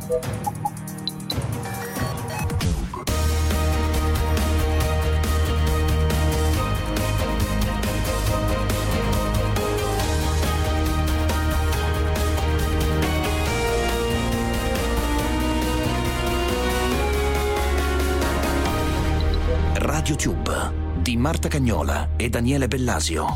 RadioTube di Marta Cagnola e Daniele Bellasio.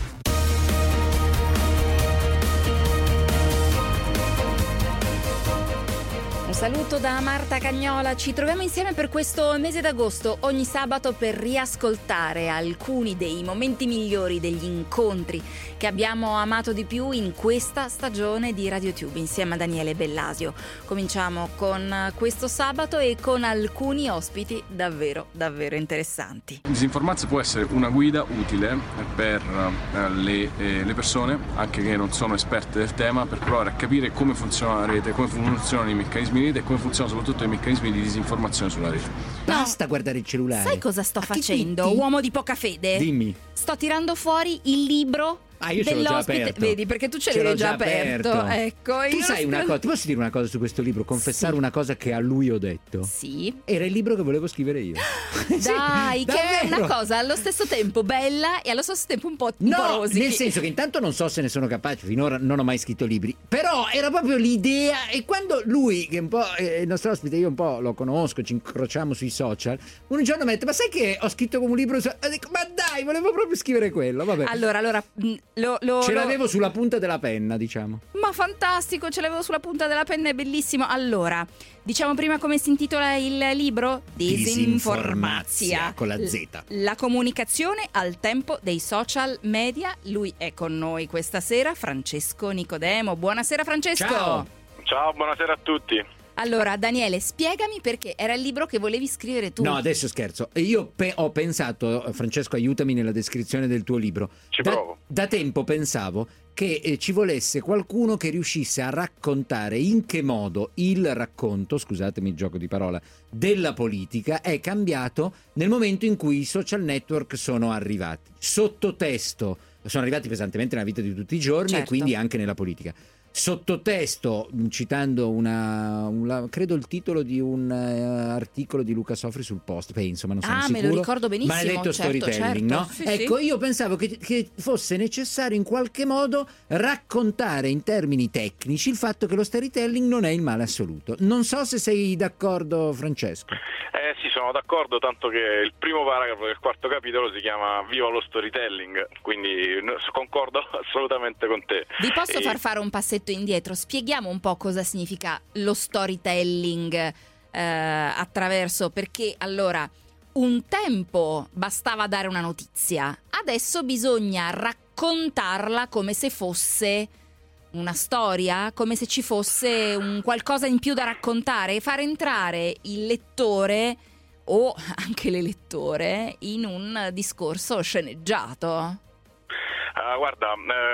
Un saluto da Marta Cagnola, ci troviamo insieme per questo mese d'agosto ogni sabato per riascoltare alcuni dei momenti migliori degli incontri che abbiamo amato di più in questa stagione di RadioTube insieme a Daniele Bellasio. Cominciamo con questo sabato e con alcuni ospiti davvero interessanti. Disinformarsi può essere una guida utile per le persone, anche che non sono esperte del tema, per provare a capire come funziona la rete, come funzionano i meccanismi di rete e come funzionano soprattutto i meccanismi di disinformazione sulla rete. Basta guardare il cellulare. Sai cosa sto facendo, uomo di poca fede? Dimmi. Sto tirando fuori il libro io ce l'ho già dell'ospite. aperto. Vedi, perché tu ce l'hai già aperto. Ecco, Tu sai una cosa, ti posso dire una cosa su questo libro? Confessare Sì. una cosa che a lui ho detto? Sì. Era il libro che volevo scrivere io. Dai, Sì, che è davvero. una cosa allo stesso tempo bella e allo stesso tempo un po' No, rosichi. nel senso che intanto non so se ne sono capace, finora non ho mai scritto libri, però era proprio l'idea, e quando lui, che un po' il nostro ospite, io un po' lo conosco, ci incrociamo sui social, un giorno mi ha detto: ma sai che ho scritto come un libro? E dico: ma dai, volevo proprio scrivere quello, vabbè. Allora, Ce l'avevo sulla punta della penna, diciamo. Ma fantastico, ce l'avevo sulla punta della penna, è bellissimo. Allora, diciamo prima come si intitola il libro? Disinformazia, con la Z. La comunicazione al tempo dei social media. Lui è con noi questa sera, Francesco Nicodemo. Buonasera Francesco. Ciao, buonasera a tutti. Allora, Daniele, spiegami perché era il libro che volevi scrivere tu. No, adesso scherzo. Io ho pensato, Francesco, aiutami nella descrizione del tuo libro. Ci provo. Da tempo pensavo che ci volesse qualcuno che riuscisse a raccontare in che modo il racconto, scusatemi il gioco di parola, della politica è cambiato nel momento in cui i social network sono arrivati. Sottotesto, sono arrivati pesantemente nella vita di tutti i giorni, Certo. e quindi anche nella politica. Sottotesto, citando credo il titolo di un articolo di Luca Sofri sul Post, insomma non sono sicuro. Me lo ricordo benissimo. Maledetto storytelling, certo. no? Sì, Ecco, sì. io pensavo che fosse necessario in qualche modo raccontare in termini tecnici il fatto che lo storytelling non è il male assoluto. Non so se sei d'accordo, Francesco. Sì, sono d'accordo, tanto che il primo paragrafo del quarto capitolo si chiama Viva lo storytelling, quindi concordo assolutamente con te. Vi posso far fare un passetto indietro? Spieghiamo un po' cosa significa lo storytelling attraverso, perché allora un tempo bastava dare una notizia, adesso bisogna raccontarla come se fosse una storia, come se ci fosse un qualcosa in più da raccontare, far entrare il lettore o anche l'elettore in un discorso sceneggiato. Guarda,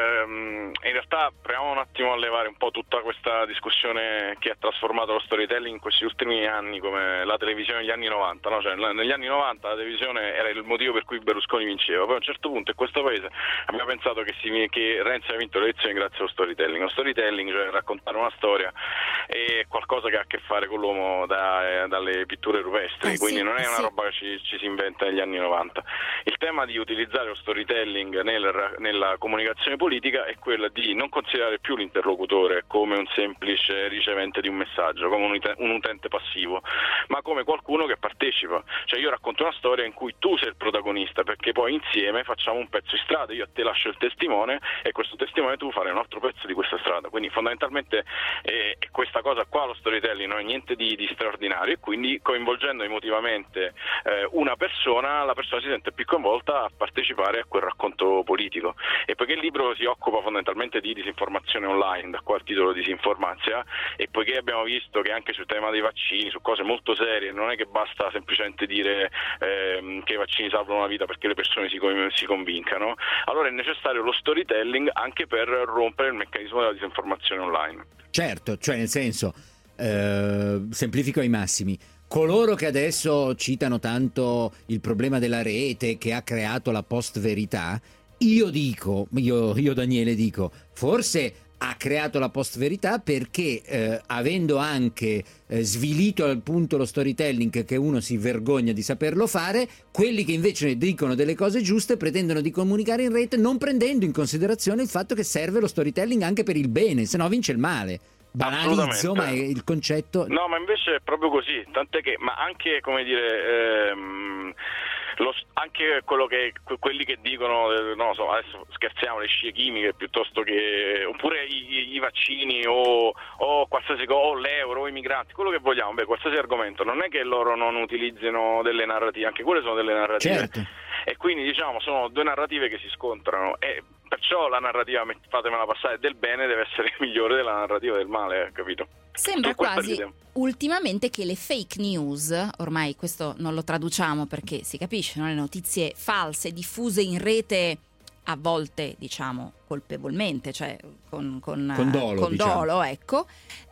in realtà proviamo un attimo a levare un po' tutta questa discussione che ha trasformato lo storytelling in questi ultimi anni come la televisione negli anni 90, no? Cioè, negli anni 90 la televisione era il motivo per cui Berlusconi vinceva, poi a un certo punto in questo paese abbiamo pensato che Renzi ha vinto le elezioni grazie allo storytelling. Lo storytelling, cioè raccontare una storia, è qualcosa che ha a che fare con l'uomo dalle pitture rupestri, quindi non è una roba che ci si inventa negli anni 90. Il tema di utilizzare lo storytelling nella comunicazione politica è quella di non considerare più l'interlocutore come un semplice ricevente di un messaggio, come un utente passivo, ma come qualcuno che partecipa. Cioè io racconto una storia in cui tu sei il protagonista, perché poi insieme facciamo un pezzo di strada, io a te lascio il testimone e questo testimone tu farai un altro pezzo di questa strada, quindi fondamentalmente questa cosa qua, lo storytelling, non è niente di straordinario, e quindi coinvolgendo emotivamente una persona, la persona si sente più coinvolta a partecipare a quel racconto politico. E poiché il libro si occupa fondamentalmente di disinformazione online, da qua il titolo Disinformazia, e poiché abbiamo visto che anche sul tema dei vaccini, su cose molto serie, non è che basta semplicemente dire che i vaccini salvano la vita perché le persone si convincano, allora è necessario lo storytelling anche per rompere il meccanismo della disinformazione online. Certo, cioè nel senso, semplifico ai massimi. Coloro che adesso citano tanto il problema della rete che ha creato la post-verità, io Daniele dico, forse ha creato la post-verità perché avendo anche svilito al punto lo storytelling che uno si vergogna di saperlo fare, quelli che invece dicono delle cose giuste pretendono di comunicare in rete non prendendo in considerazione il fatto che serve lo storytelling anche per il bene, se no vince il male. Banalizzo, ma è il concetto. No, ma invece è proprio così, tant'è che, ma anche, come dire, anche quelli che dicono, non lo so, adesso scherziamo, le scie chimiche piuttosto che, oppure i vaccini o qualsiasi cosa, o l'euro, o i migranti, quello che vogliamo, qualsiasi argomento, non è che loro non utilizzino delle narrative, anche quelle sono delle narrative. Certo. E quindi diciamo sono due narrative che si scontrano e perciò la narrativa, fatemela passare, del bene deve essere migliore della narrativa del male, capito? Sembra quasi ultimamente che le fake news, ormai questo non lo traduciamo perché si capisce, no? Le notizie false diffuse in rete a volte, diciamo, colpevolmente, cioè con dolo, diciamo. Ecco.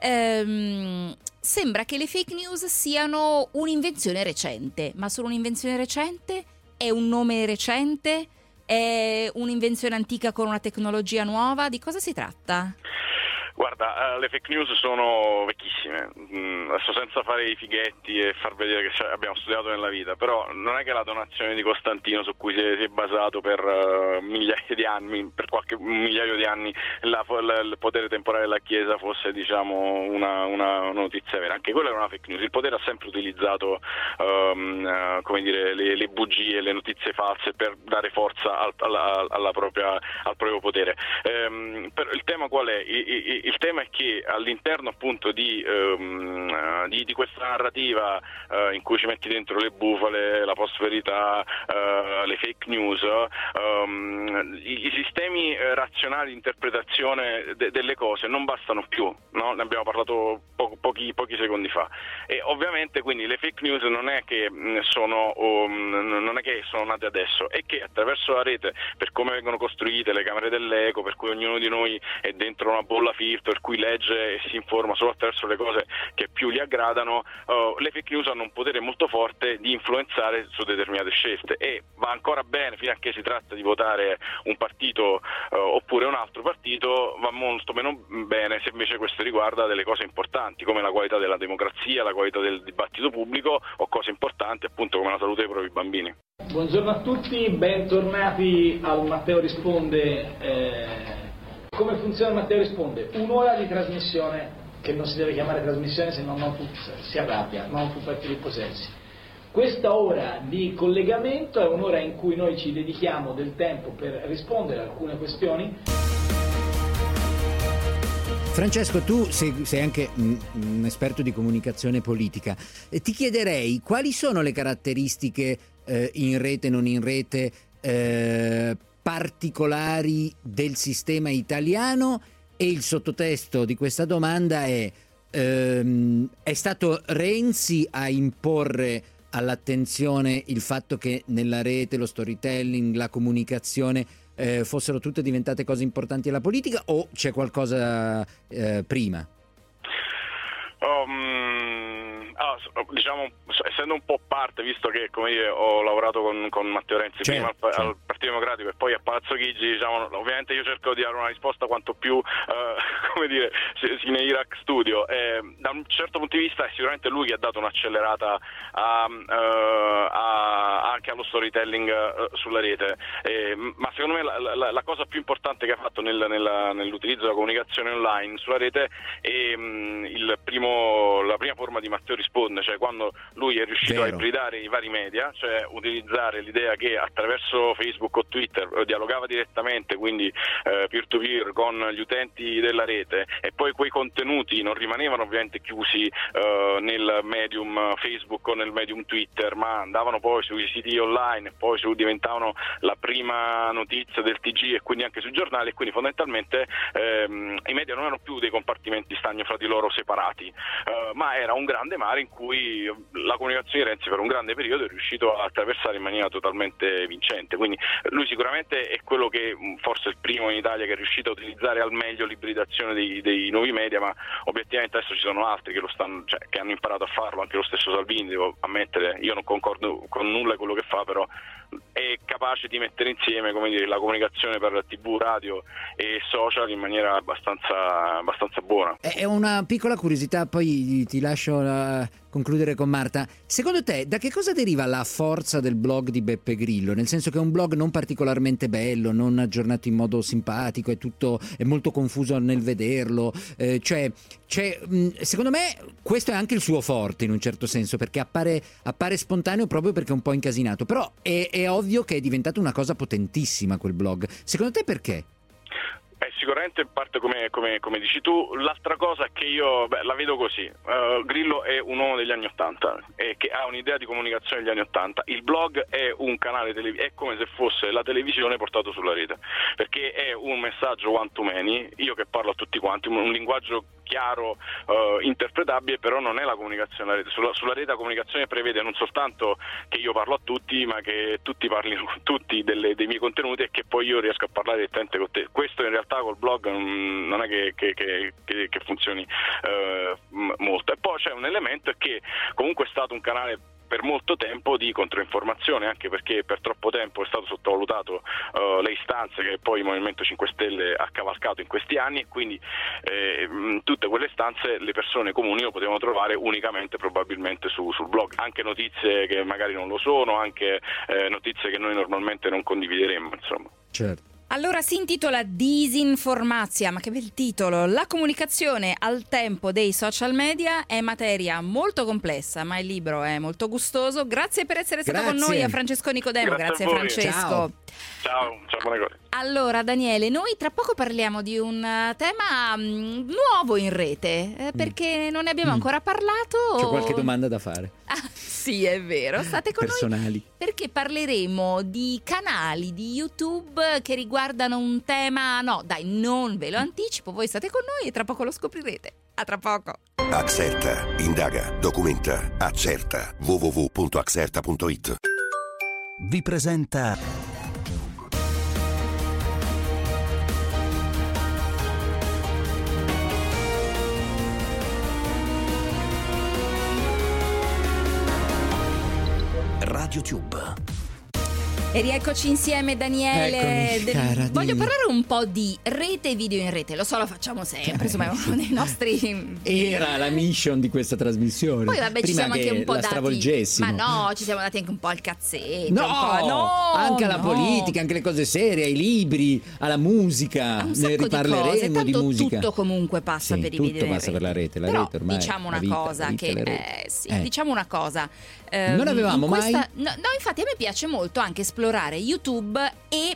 Sembra che le fake news siano un'invenzione recente, ma solo un'invenzione recente? È un nome recente? È un'invenzione antica con una tecnologia nuova? Di cosa si tratta? Guarda, le fake news sono vecchissime, adesso senza fare i fighetti e far vedere che abbiamo studiato nella vita, però non è che la donazione di Costantino su cui si è basato per migliaia di anni, per qualche migliaio di anni, il potere temporale della Chiesa fosse, diciamo, una notizia vera. Anche quella era una fake news. Il potere ha sempre utilizzato come dire, le bugie, le notizie false per dare forza al proprio potere. Il tema qual è? Il tema è che all'interno appunto di questa narrativa in cui ci metti dentro le bufale, la post-verità, le fake news, i sistemi razionali di interpretazione delle cose non bastano più, no? Ne abbiamo parlato pochi secondi fa, e ovviamente quindi le fake news non è che sono nate adesso, è che attraverso la rete, per come vengono costruite le camere dell'eco, per cui ognuno di noi è dentro una bolla filtro, per cui legge e si informa solo attraverso le cose che più gli aggradano, le fake news hanno un potere molto forte di influenzare su determinate scelte, e va ancora bene fino a che si tratta di votare un partito oppure un altro partito, va molto meno bene se invece questo riguarda delle cose importanti come la qualità della democrazia, la qualità del dibattito pubblico, o cose importanti appunto come la salute dei propri bambini. Buongiorno a tutti, bentornati al Matteo Risponde. Come funziona Matteo Risponde? Un'ora di trasmissione, che non si deve chiamare trasmissione se no si arrabbia, non fu per Filippo Sensi. Questa ora di collegamento è un'ora in cui noi ci dedichiamo del tempo per rispondere a alcune questioni. Francesco, tu sei anche un esperto di comunicazione politica. Ti chiederei quali sono le caratteristiche in rete, non in rete, particolari del sistema italiano, e il sottotesto di questa domanda è stato Renzi a imporre all'attenzione il fatto che nella rete lo storytelling, la comunicazione fossero tutte diventate cose importanti alla politica, o c'è qualcosa prima? Diciamo, essendo un po' parte, visto che, come dire, ho lavorato con Matteo Renzi, certo, prima al Partito Democratico e poi a Palazzo Chigi, diciamo, ovviamente io cerco di dare una risposta quanto più come dire, sine Iraq studio. Da un certo punto di vista è sicuramente lui che ha dato un'accelerata anche allo storytelling sulla rete, ma secondo me la cosa più importante che ha fatto nell'utilizzo della comunicazione online sulla rete è la prima forma di Matteo Risponde, cioè quando lui è riuscito a ibridare i vari media, cioè utilizzare l'idea che attraverso Facebook o Twitter dialogava direttamente, quindi peer to peer, con gli utenti della rete, e poi quei contenuti non rimanevano ovviamente chiusi nel medium Facebook o nel medium Twitter, ma andavano poi sui siti online e poi diventavano la prima notizia del TG e quindi anche sui giornali, e quindi fondamentalmente i media non erano più dei compartimenti stagni fra di loro separati, ma era un grande mare in cui la comunicazione di Renzi per un grande periodo è riuscito a attraversare in maniera totalmente vincente. Quindi lui sicuramente è quello che forse è il primo in Italia che è riuscito a utilizzare al meglio l'ibridazione l'utilizzazione dei nuovi media, ma obiettivamente adesso ci sono altri che lo stanno, cioè, che hanno imparato a farlo, anche lo stesso Salvini, devo ammettere, io non concordo con nulla di quello che fa, però è capace di mettere insieme, come dire, la comunicazione per TV, radio e social in maniera abbastanza buona. È una piccola curiosità, poi ti lascio concludere con Marta. Secondo te da che cosa deriva la forza del blog di Beppe Grillo? Nel senso che è un blog non particolarmente bello, non aggiornato in modo simpatico, è molto confuso nel vederlo, secondo me questo è anche il suo forte in un certo senso, perché appare spontaneo proprio perché è un po' incasinato, però è ovvio che è diventato una cosa potentissima quel blog. Secondo te perché? Sicuramente in parte come dici tu. L'altra cosa è che io la vedo così. Grillo è un uomo degli anni '80 e che ha un'idea di comunicazione degli anni '80. Il blog è un canale è come se fosse la televisione portato sulla rete, perché è un messaggio one to many, io che parlo a tutti quanti, un linguaggio chiaro, interpretabile, però non è la comunicazione alla rete. Sulla rete la comunicazione prevede non soltanto che io parlo a tutti, ma che tutti parlino con tutti dei miei contenuti e che poi io riesco a parlare direttamente con te. Questo in realtà col blog non è che funzioni molto. E poi c'è un elemento che comunque è stato un canale per molto tempo di controinformazione, anche perché per troppo tempo è stato sottovalutato le istanze che poi il Movimento 5 Stelle ha cavalcato in questi anni, e quindi tutte quelle istanze le persone comuni lo potevano trovare unicamente probabilmente sul blog, anche notizie che magari non lo sono, anche notizie che noi normalmente non condivideremmo, insomma. Certo. Allora si intitola Disinformazia, ma che bel titolo! La comunicazione al tempo dei social media è materia molto complessa, ma il libro è molto gustoso. Grazie per essere stato con noi, a Francesco Nicodemo. Grazie Francesco. Ciao, buone cose. Allora Daniele, noi tra poco parliamo di un tema nuovo in rete, perché non ne abbiamo ancora parlato. C'ho qualche domanda da fare. Sì, è vero, state con personali. Noi perché parleremo di canali di YouTube che riguardano un tema, no dai, non ve lo anticipo, voi state con noi e tra poco lo scoprirete. A tra poco. Axerta, indaga, documenta, accerta. www.axerta.it Vi presenta RadioTube. E rieccoci insieme Daniele. Eccomi, cara, voglio dimmi. parlare un po' di rete e video in rete. Lo so, lo facciamo sempre, insomma è uno dei nostri. Era la mission di questa trasmissione. Poi vabbè, ci prima siamo che anche un po' la dati. stravolgessimo. Ma no, ci siamo dati anche un po' al cazzetto. No, anche alla no. politica, anche le cose serie, ai libri, alla musica. Un Ne sacco di cose, riparleremo di tanto musica. tutto comunque passa Sì, per i tutto video in passa per la rete. La Però rete ormai diciamo una la vita, cosa la vita che e le reti. diciamo una cosa. Non avevamo in questa, mai. no, infatti a me piace molto anche esplorare YouTube e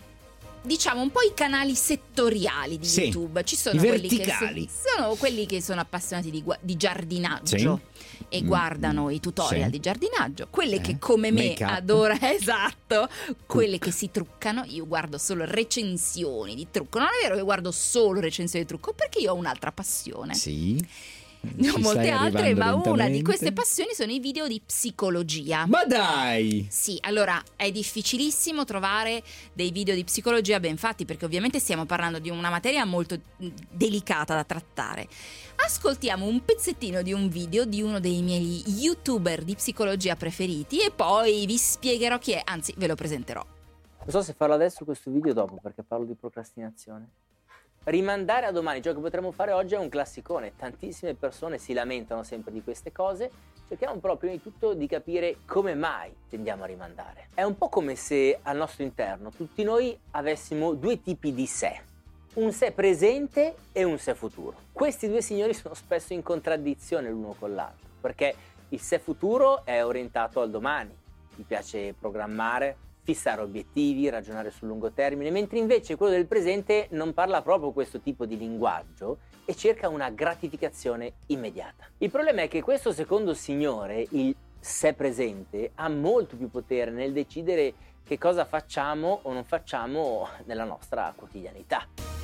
diciamo un po' i canali settoriali di Sì, YouTube. Ci sono i quelli verticali. sono quelli che sono appassionati di giardinaggio e guardano i tutorial sì. di giardinaggio, quelle che come me Make up. adora, esatto, quelle che si truccano. Io guardo solo recensioni di trucco. Non è vero che guardo solo recensioni di trucco, perché io ho un'altra passione. Sì. Ne ho Ci molte stai altre, arrivando ma una di lentamente. queste passioni sono i video di psicologia. Ma dai! Sì, allora è difficilissimo trovare dei video di psicologia ben fatti, perché ovviamente stiamo parlando di una materia molto delicata da trattare. Ascoltiamo un pezzettino di un video di uno dei miei YouTuber di psicologia preferiti e poi vi spiegherò chi è, anzi ve lo presenterò. Non so se farlo adesso o questo video dopo, perché parlo di procrastinazione. Rimandare a domani, ciò che potremmo fare oggi è un classicone. Tantissime persone si lamentano sempre di queste cose. Cerchiamo però prima di tutto di capire come mai tendiamo a rimandare. È un po' come se al nostro interno tutti noi avessimo due tipi di sé. Un sé presente e un sé futuro. Questi due signori sono spesso in contraddizione l'uno con l'altro, perché il sé futuro è orientato al domani. Gli piace programmare, fissare obiettivi, ragionare sul lungo termine, mentre invece quello del presente non parla proprio questo tipo di linguaggio e cerca una gratificazione immediata. Il problema è che questo secondo signore, il sé presente, ha molto più potere nel decidere che cosa facciamo o non facciamo nella nostra quotidianità.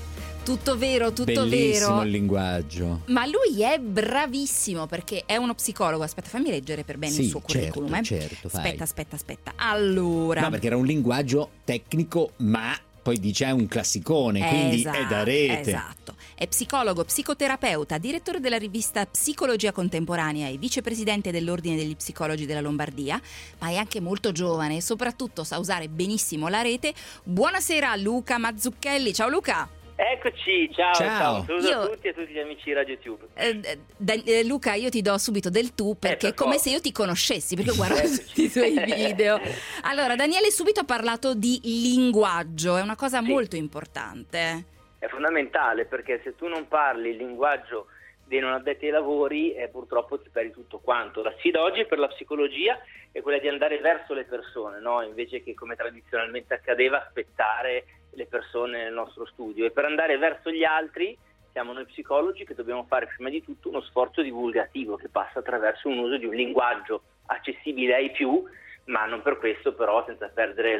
Tutto vero, tutto Bellissimo vero. il linguaggio. Ma lui è bravissimo perché è uno psicologo. Aspetta, fammi leggere per bene il suo curriculum. Certo, fai. Aspetta. Allora. No, perché era un linguaggio tecnico, ma poi dice è un classicone, quindi è da rete. Esatto. È psicologo, psicoterapeuta, direttore della rivista Psicologia Contemporanea e vicepresidente dell'Ordine degli Psicologi della Lombardia, ma è anche molto giovane e soprattutto sa usare benissimo la rete. Buonasera a Luca Mazzucchelli. Ciao Luca! Eccoci, ciao. Saluto a tutti e a tutti gli amici di Radio Tube. Luca, io ti do subito del tu perché è come se io ti conoscessi, perché guardo tutti i tuoi video. Allora, Daniele subito ha parlato di linguaggio, è una cosa molto importante. È fondamentale, perché se tu non parli il linguaggio dei non addetti ai lavori, purtroppo ti perdi tutto quanto. La sfida oggi per la psicologia è quella di andare verso le persone, no? Invece che, come tradizionalmente accadeva, aspettare le persone nel nostro studio. E per andare verso gli altri siamo noi psicologi che dobbiamo fare prima di tutto uno sforzo divulgativo che passa attraverso un uso di un linguaggio accessibile ai più, ma non per questo però senza perdere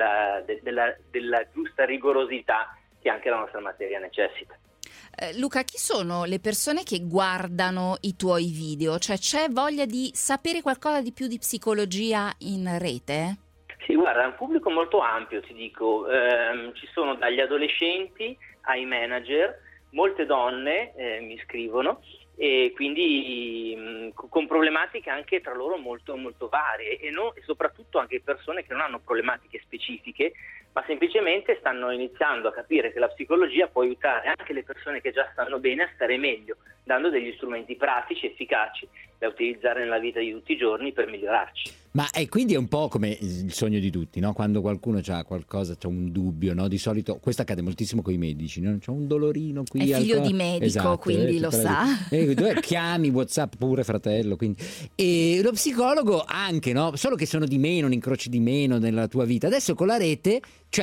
della giusta rigorosità che anche la nostra materia necessita. Luca, chi sono le persone che guardano i tuoi video? Cioè, c'è voglia di sapere qualcosa di più di psicologia in rete? Sì, guarda, è un pubblico molto ampio, ti dico. Ci sono dagli adolescenti ai manager, molte donne mi scrivono, e quindi con problematiche anche tra loro molto, molto varie e soprattutto anche persone che non hanno problematiche specifiche, ma semplicemente stanno iniziando a capire che la psicologia può aiutare anche le persone che già stanno bene a stare meglio, dando degli strumenti pratici, efficaci, da utilizzare nella vita di tutti i giorni per migliorarci. Ma quindi è un po' come il sogno di tutti, no? Quando qualcuno ha qualcosa, c'ha un dubbio, no? Di solito, questo accade moltissimo con i medici, no? C'è un dolorino qui. È figlio di medico, esatto, quindi lo sa. Chiami WhatsApp pure fratello, quindi. E lo psicologo anche, no? Solo che sono di meno, ne incroci di meno nella tua vita. Adesso con la rete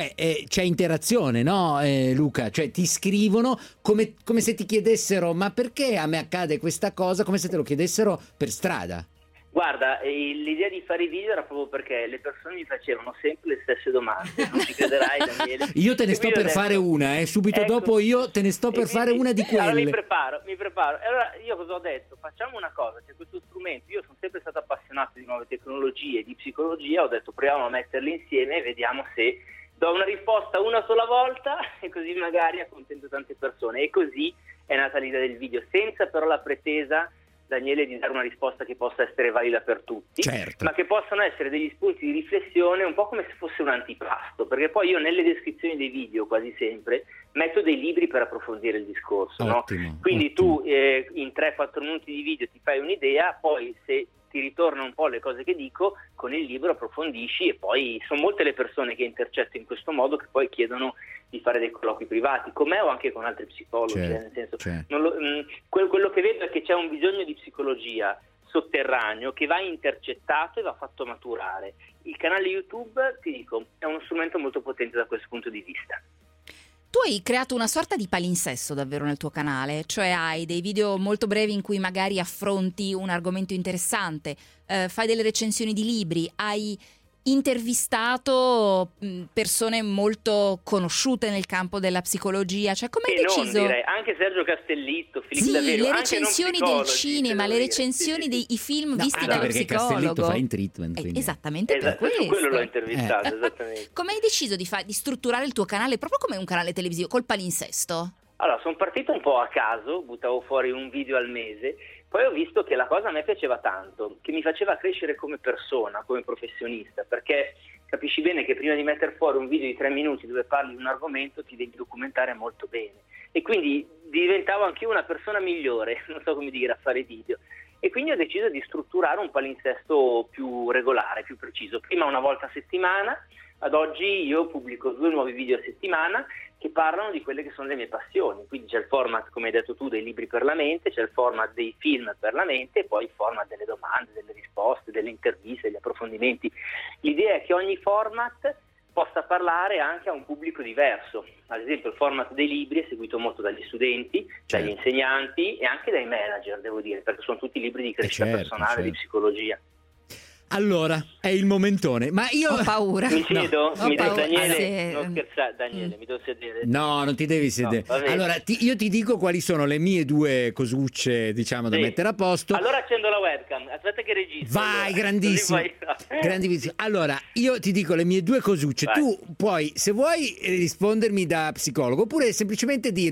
c'è interazione, no Luca? Cioè ti scrivono come se ti chiedessero ma perché a me accade questa cosa, come se te lo chiedessero per strada. Guarda, l'idea di fare i video era proprio perché le persone mi facevano sempre le stesse domande, non ci crederai Daniele. Io te ne sto per fare una, subito ecco, dopo io te ne sto per fare una di quelle. Allora mi preparo. Allora io cosa ho detto? Facciamo una cosa, c'è questo strumento, io sono sempre stato appassionato di nuove tecnologie, di psicologia, ho detto proviamo a metterle insieme e vediamo se do una risposta una sola volta e così magari accontento tante persone. E così è nata l'idea del video, senza però la pretesa, Daniele, di dare una risposta che possa essere valida per tutti, certo, ma che possano essere degli spunti di riflessione un po' come se fosse un antipasto, perché poi io nelle descrizioni dei video quasi sempre metto dei libri per approfondire il discorso, ottimo, no? Quindi ottimo. Tu in 3-4 minuti di video ti fai un'idea, poi se ti ritornano un po' le cose che dico, con il libro approfondisci e poi sono molte le persone che intercetto in questo modo che poi chiedono di fare dei colloqui privati, con me o anche con altri psicologi, nel senso, quello che vedo è che c'è un bisogno di psicologia sotterraneo che va intercettato e va fatto maturare. Il canale YouTube, ti dico, è uno strumento molto potente da questo punto di vista. Tu hai creato una sorta di palinsesto davvero nel tuo canale, cioè hai dei video molto brevi in cui magari affronti un argomento interessante, fai delle recensioni di libri, hai intervistato persone molto conosciute nel campo della psicologia, cioè come hai deciso? Non direi, anche Sergio Castellitto, Filippo sì, Daverio, le recensioni del cinema, le recensioni dei film visti dallo perché psicologo. Castellitto fa in treatment, esattamente per questo. Quello l'ho intervistato, esattamente. Come hai deciso di strutturare il tuo canale proprio come un canale televisivo, col palinsesto? Allora, sono partito un po' a caso, buttavo fuori un video al mese, poi ho visto che la cosa a me piaceva tanto, che mi faceva crescere come persona, come professionista, perché capisci bene che prima di mettere fuori un video di 3 minuti dove parli di un argomento ti devi documentare molto bene. E quindi diventavo anche io una persona migliore, non so come dire, a fare video. E quindi ho deciso di strutturare un palinsesto più regolare, più preciso. Prima una volta a settimana, ad oggi io pubblico 2 nuovi video a settimana che parlano di quelle che sono le mie passioni. Quindi c'è il format, come hai detto tu, dei libri per la mente, c'è il format dei film per la mente e poi il format delle domande, delle risposte, delle interviste, degli approfondimenti. L'idea è che ogni format possa parlare anche a un pubblico diverso. Ad esempio il format dei libri è seguito molto dagli studenti, dagli insegnanti e anche dai manager, devo dire, perché sono tutti libri di crescita personale, di psicologia. Allora, è il momentone, ma io ho paura. Mi siedo? No. Daniele, non scherzare, Daniele, mi devo sedere. No, non ti devi sedere. No, allora, io ti dico quali sono le mie 2 cosucce, diciamo, da mettere a posto. Allora accendo la webcam, aspetta che registro. Vai, allora. grandissimo. Grandissimo. Allora, io ti dico le mie 2 cosucce. Vai. Tu puoi, se vuoi, rispondermi da psicologo, oppure semplicemente dirmi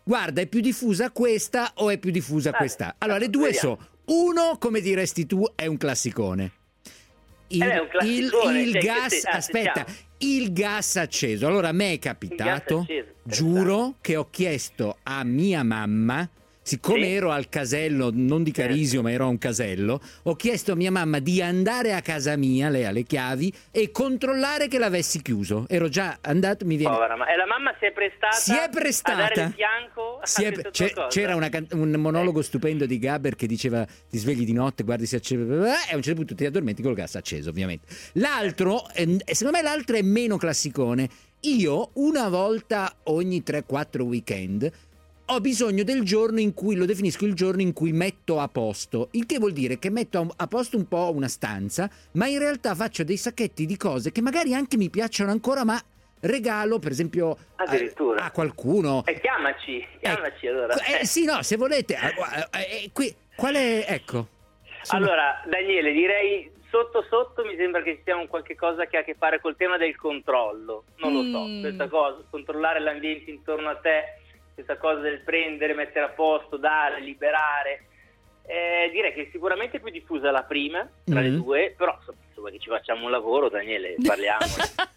guarda, è più diffusa questa o è più diffusa questa? Allora, le due vediamo. sono, uno, come diresti tu, è un classicone. È un classicone, il cioè, gas, aspetta, il gas acceso. Allora, a me è capitato, acceso, giuro, che ho chiesto a mia mamma, siccome ero al casello, non di Carisio, ma ero a un casello, ho chiesto a mia mamma di andare a casa mia, lei ha le chiavi, e controllare che l'avessi chiuso. Ero già andato, mi viene... Povera, e la mamma si è prestata a dare il fianco a questa tua cosa? C'era un monologo stupendo di Gaber che diceva: ti svegli di notte, guardi se accende, e a un certo punto ti addormenti col gas acceso, ovviamente. L'altro, secondo me l'altro è meno classicone. Io una volta ogni 3-4 weekend ho bisogno del giorno in cui, lo definisco il giorno in cui metto a posto, il che vuol dire che metto a posto un po' una stanza, ma in realtà faccio dei sacchetti di cose che magari anche mi piacciono ancora, ma regalo per esempio a qualcuno. Chiamaci allora. Sì, no, se volete. Qui, qual è, ecco. Allora, Daniele, direi sotto mi sembra che ci sia un qualche cosa che ha a che fare col tema del controllo. Non lo so, questa cosa, controllare l'ambiente intorno a te, questa cosa del prendere, mettere a posto, dare, liberare. Direi che sicuramente è più diffusa la prima tra le due, però insomma che ci facciamo un lavoro, Daniele, parliamo.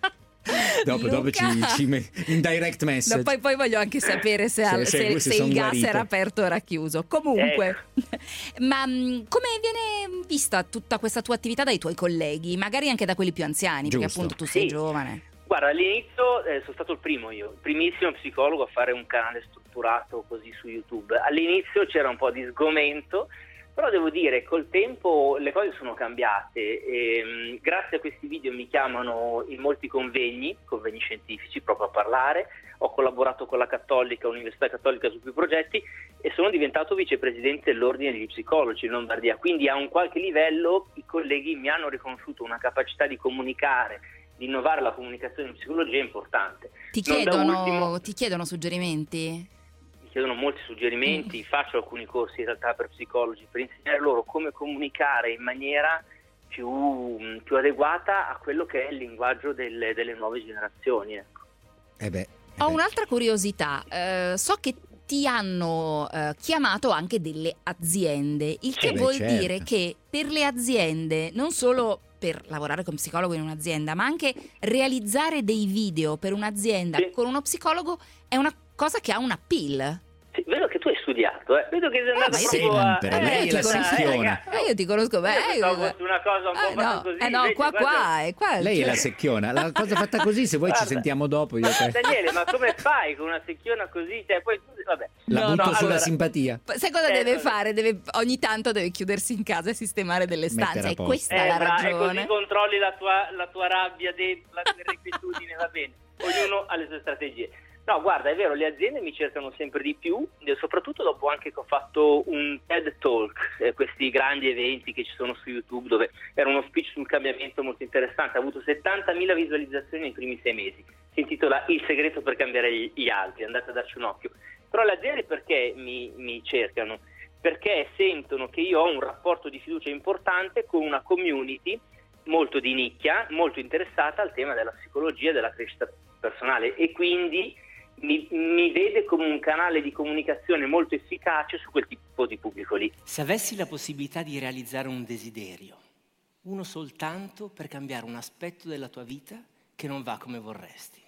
Dopo ci in direct message. No, poi voglio anche sapere se il gas era aperto o era chiuso. Comunque, ma come viene vista tutta questa tua attività dai tuoi colleghi, magari anche da quelli più anziani, perché appunto tu sei giovane? Guarda, all'inizio sono stato il primissimo psicologo a fare un canale strutturato così su YouTube. All'inizio c'era un po' di sgomento, però devo dire col tempo le cose sono cambiate e grazie a questi video mi chiamano in molti convegni scientifici proprio a parlare. Ho collaborato con la Cattolica, Università Cattolica su più progetti e sono diventato vicepresidente dell'Ordine degli Psicologi in Lombardia, quindi a un qualche livello i colleghi mi hanno riconosciuto una capacità di comunicare, di innovare la comunicazione in psicologia è importante. Ti chiedono suggerimenti? Mi chiedono molti suggerimenti, faccio alcuni corsi in realtà per psicologi per insegnare loro come comunicare in maniera più adeguata a quello che è il linguaggio delle nuove generazioni. Ecco. Ho un'altra curiosità, so che ti hanno chiamato anche delle aziende, il che vuol dire che per le aziende, non solo per lavorare con psicologo in un'azienda, ma anche realizzare dei video per un'azienda con uno psicologo è una cosa che ha un appeal. Sì, vedo che tu hai studiato, vedo che sei andato sempre, lei è la secchiona. Io ti conosco bene. Una cosa un po' fatta così. No, qua lei è la secchiona. La cosa fatta così, se vuoi ci sentiamo dopo. Daniele, ma come fai con una secchiona così? Cioè, poi, vabbè. La butto sulla simpatia. Sai cosa deve fare? Ogni tanto deve chiudersi in casa e sistemare delle stanze. E questa è la ragione. E così controlli la tua rabbia, la tua requitudine, va bene. Ognuno ha le sue strategie. No, guarda, è vero, le aziende mi cercano sempre di più, soprattutto dopo anche che ho fatto un TED Talk, questi grandi eventi che ci sono su YouTube, dove era uno speech sul cambiamento molto interessante, ha avuto 70.000 visualizzazioni nei primi 6 mesi, si intitola Il segreto per cambiare gli altri, andate a darci un occhio. Però le aziende perché mi cercano? Perché sentono che io ho un rapporto di fiducia importante con una community molto di nicchia, molto interessata al tema della psicologia e della crescita personale e quindi mi vede come un canale di comunicazione molto efficace su quel tipo di pubblico lì. Se avessi la possibilità di realizzare un desiderio, uno soltanto per cambiare un aspetto della tua vita che non va come vorresti,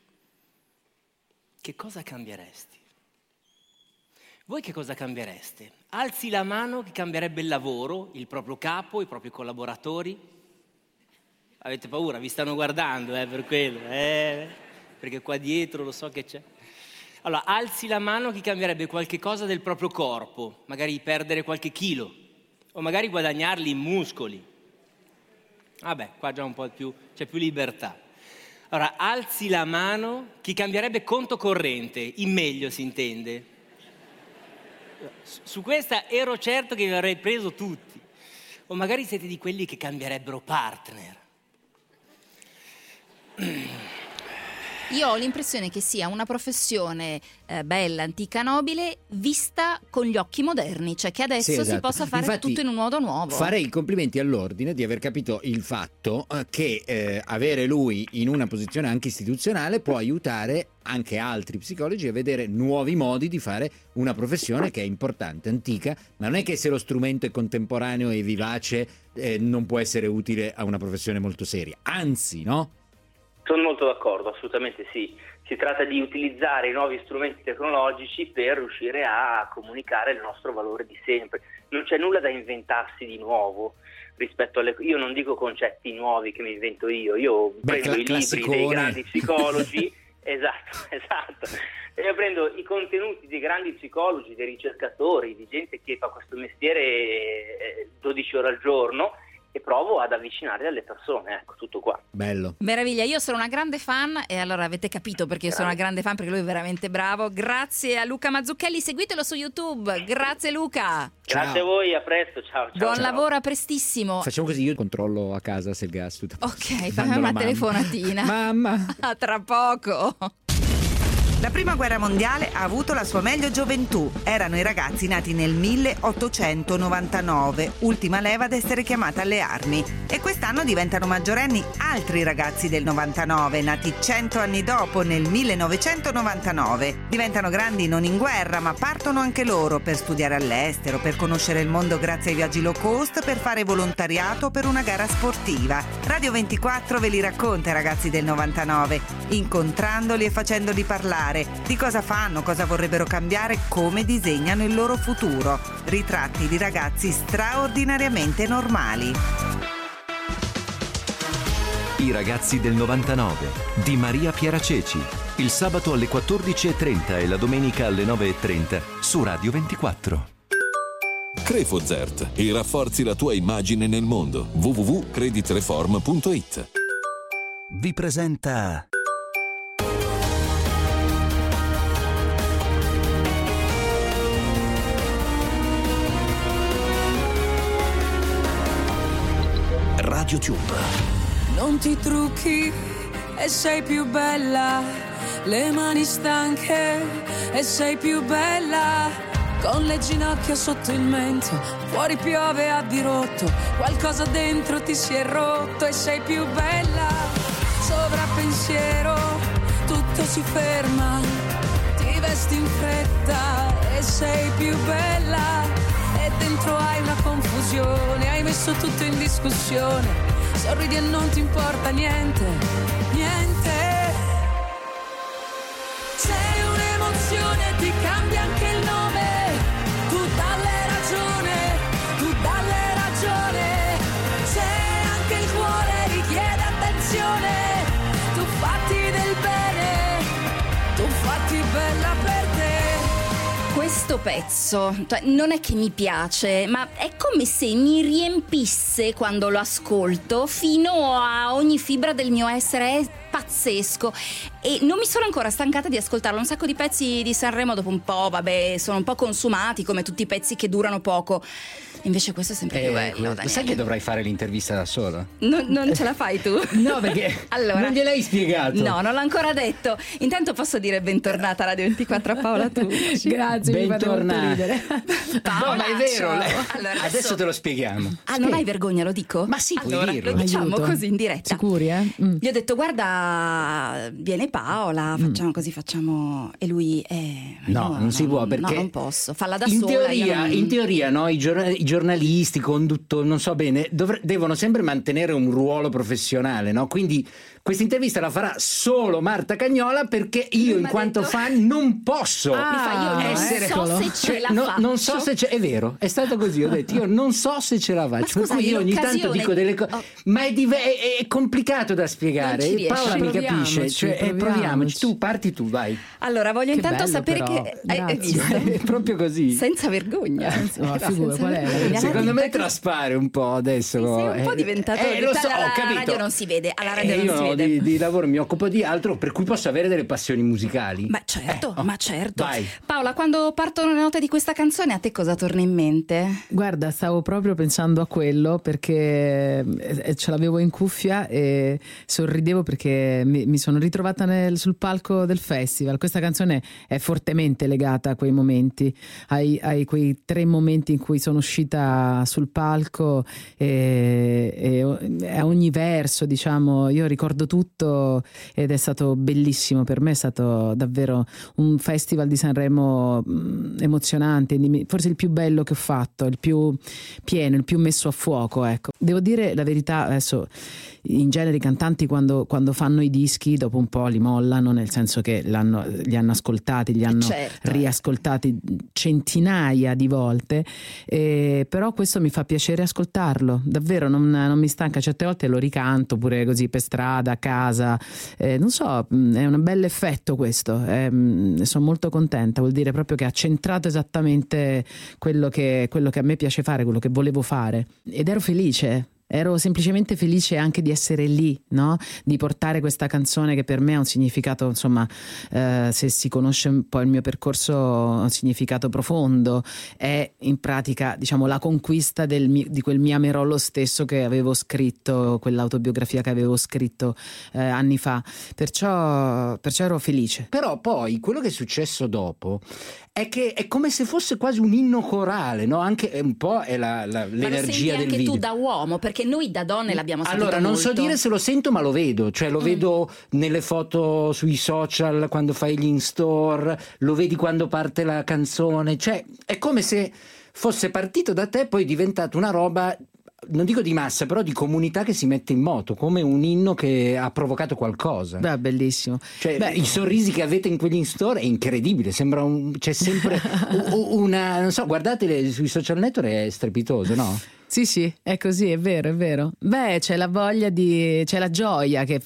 che cosa cambieresti? Voi che cosa cambiereste? Alzi la mano chi cambierebbe il lavoro, il proprio capo, i propri collaboratori. Avete paura? Vi stanno guardando per quello, perché qua dietro lo so che c'è. Allora, alzi la mano chi cambierebbe qualche cosa del proprio corpo, magari perdere qualche chilo, o magari guadagnarli in muscoli. Vabbè, qua già un po' più, c'è più libertà. Allora, alzi la mano chi cambierebbe conto corrente, in meglio si intende. Su questa ero certo che vi avrei preso tutti. O magari siete di quelli che cambierebbero partner. Io ho l'impressione che sia una professione bella, antica, nobile, vista con gli occhi moderni, cioè che adesso Sì, esatto. si possa fare Infatti, tutto in un modo nuovo. Farei i complimenti all'ordine di aver capito il fatto che avere lui in una posizione anche istituzionale può aiutare anche altri psicologi a vedere nuovi modi di fare una professione che è importante, antica, ma non è che se lo strumento è contemporaneo e vivace non può essere utile a una professione molto seria, anzi, no? Sono molto d'accordo, assolutamente sì. Si tratta di utilizzare i nuovi strumenti tecnologici per riuscire a comunicare il nostro valore di sempre. Non c'è nulla da inventarsi di nuovo rispetto alle... Io non dico concetti nuovi che mi invento io prendo i libri dei grandi psicologi, esatto. E io prendo i contenuti dei grandi psicologi, dei ricercatori, di gente che fa questo mestiere 12 ore al giorno, e provo ad avvicinarli alle persone, ecco, tutto qua. Bello. Meraviglia, io sono una grande fan e allora avete capito perché io sono una grande fan, perché lui è veramente bravo. Grazie a Luca Mazzucchelli, seguitelo su YouTube. Grazie Luca. Grazie a voi, a presto, ciao. Buon lavoro, a prestissimo. Facciamo così, io controllo a casa se il gas tutto. Ok, fammi una telefonatina. Mamma. Tra poco. La prima guerra mondiale ha avuto la sua meglio gioventù. Erano i ragazzi nati nel 1899, ultima leva ad essere chiamata alle armi. E quest'anno diventano maggiorenni altri ragazzi del 99, nati 100 anni dopo, nel 1999. Diventano grandi non in guerra, ma partono anche loro per studiare all'estero, per conoscere il mondo grazie ai viaggi low cost, per fare volontariato per una gara sportiva. Radio 24 ve li racconta i ragazzi del 99, incontrandoli e facendoli parlare. Di cosa fanno, cosa vorrebbero cambiare, come disegnano il loro futuro. Ritratti di ragazzi straordinariamente normali. I ragazzi del 99 di Maria Pieraceci. Il sabato alle 14:30 e la domenica alle 9:30 su Radio 24. Crefozert e rafforzi la tua immagine nel mondo. www.creditreform.it Vi presenta Radio Tube. Non ti trucchi e sei più bella, le mani stanche e sei più bella, con le ginocchia sotto il mento, fuori piove a dirotto, qualcosa dentro ti si è rotto e sei più bella. Sovrappensiero, tutto si ferma, ti vesti in fretta e sei più bella. E dentro hai una confusione, hai messo tutto in discussione, sorridi e non ti importa niente, niente. Sei un'emozione, ti cambia anche il nome, tu dalle ragione, sei anche il cuore, richiede attenzione, tu fatti del bene, tu fatti bella per te. Questo pezzo, cioè, non è che mi piace, ma è come se mi riempisse quando lo ascolto fino a ogni fibra del mio essere. È pazzesco e non mi sono ancora stancata di ascoltarlo. Un sacco di pezzi di Sanremo dopo un po', vabbè, sono un po' consumati come tutti i pezzi che durano poco. Invece questo è sempre più bello. Sai che dovrai fare l'intervista da solo? Non ce la fai tu? No, perché allora, non gliel'hai spiegato. No, non l'ho ancora detto. Intanto posso dire bentornata a Radio 24 a Paola tu. Grazie, bentornata. Mi fate molto ridere. Paola, no, ma è vero. Allora, adesso te lo spieghiamo. Non hai vergogna, lo dico? Ma sì, allora, puoi dirlo. Lo diciamo Aiuto. così in diretta. Sicuri, Gli ho detto, guarda, viene Paola, facciamo così, facciamo. E lui no, non si può, perché no, non posso, falla da in sola. Teoria, in teoria, no, i giornalisti, conduttori, non so bene, devono sempre mantenere un ruolo professionale, no? Quindi questa intervista la farà solo Marta Cagnola, perché io in quanto fan non posso essere non so se ce la faccio. Non so se è vero, è stato così, ho detto io non so se ce la faccio, per cui io ogni tanto dico delle cose, ma è complicato da spiegare. Paola mi capisce, cioè proviamoci, tu parti tu, vai. Allora voglio Che intanto bello, sapere però. che hai visto? È proprio così. Senza vergogna. No, figura, qual è? Secondo me traspare un po' adesso. Sei un po' diventato. lo so, alla ho capito. radio non si vede, alla radio non si vede. di lavoro, mi occupo di altro, per cui posso avere delle passioni musicali. Ma certo, ma certo. Vai. Paola, quando partono le note di questa canzone, a te cosa torna in mente? Guarda, stavo proprio pensando a quello, perché ce l'avevo in cuffia e sorridevo perché mi sono ritrovata sul palco del festival. Questa canzone è fortemente legata a quei momenti, ai quei 3 momenti in cui sono uscita sul palco, e a ogni verso, diciamo, io ricordo tutto ed è stato bellissimo. Per me è stato davvero un festival di Sanremo emozionante, forse il più bello che ho fatto, il più pieno, il più messo a fuoco, ecco. Devo dire la verità, adesso in genere i cantanti quando fanno i dischi dopo un po' li mollano, nel senso che li hanno ascoltati, li hanno riascoltati centinaia di volte, però questo mi fa piacere ascoltarlo, davvero non mi stanca. Certe volte lo ricanto pure così per strada, a casa, non so, è un bel effetto questo, sono molto contenta, vuol dire proprio che ha centrato esattamente quello che a me piace fare, quello che volevo fare, ed ero felice. Ero semplicemente felice anche di essere lì, no? Di portare questa canzone che per me ha un significato, insomma, se si conosce un po' il mio percorso, ha un significato profondo. È in pratica, diciamo, la conquista di quel mio Amerollo stesso che avevo scritto, quell'autobiografia che avevo scritto anni fa. Perciò ero felice. Però poi quello che è successo dopo è che è come se fosse quasi un inno corale, no? Anche un po' è l'energia del video. Ma lo senti anche tu da uomo? Perché noi da donne l'abbiamo sentito Allora, non molto. so dire se lo sento, ma lo vedo. Cioè lo vedo nelle foto sui social, quando fai gli in-store, lo vedi quando parte la canzone. Cioè è come se fosse partito da te, poi è diventato una roba, non dico di massa, però di comunità che si mette in moto, come un inno che ha provocato qualcosa. Beh, bellissimo. Cioè, i sorrisi che avete in quegli in-store è incredibile, sembra c'è sempre una, non so, guardatele sui social network, è strepitoso, no? Sì, è così, è vero, è vero. Beh, c'è la voglia c'è la gioia che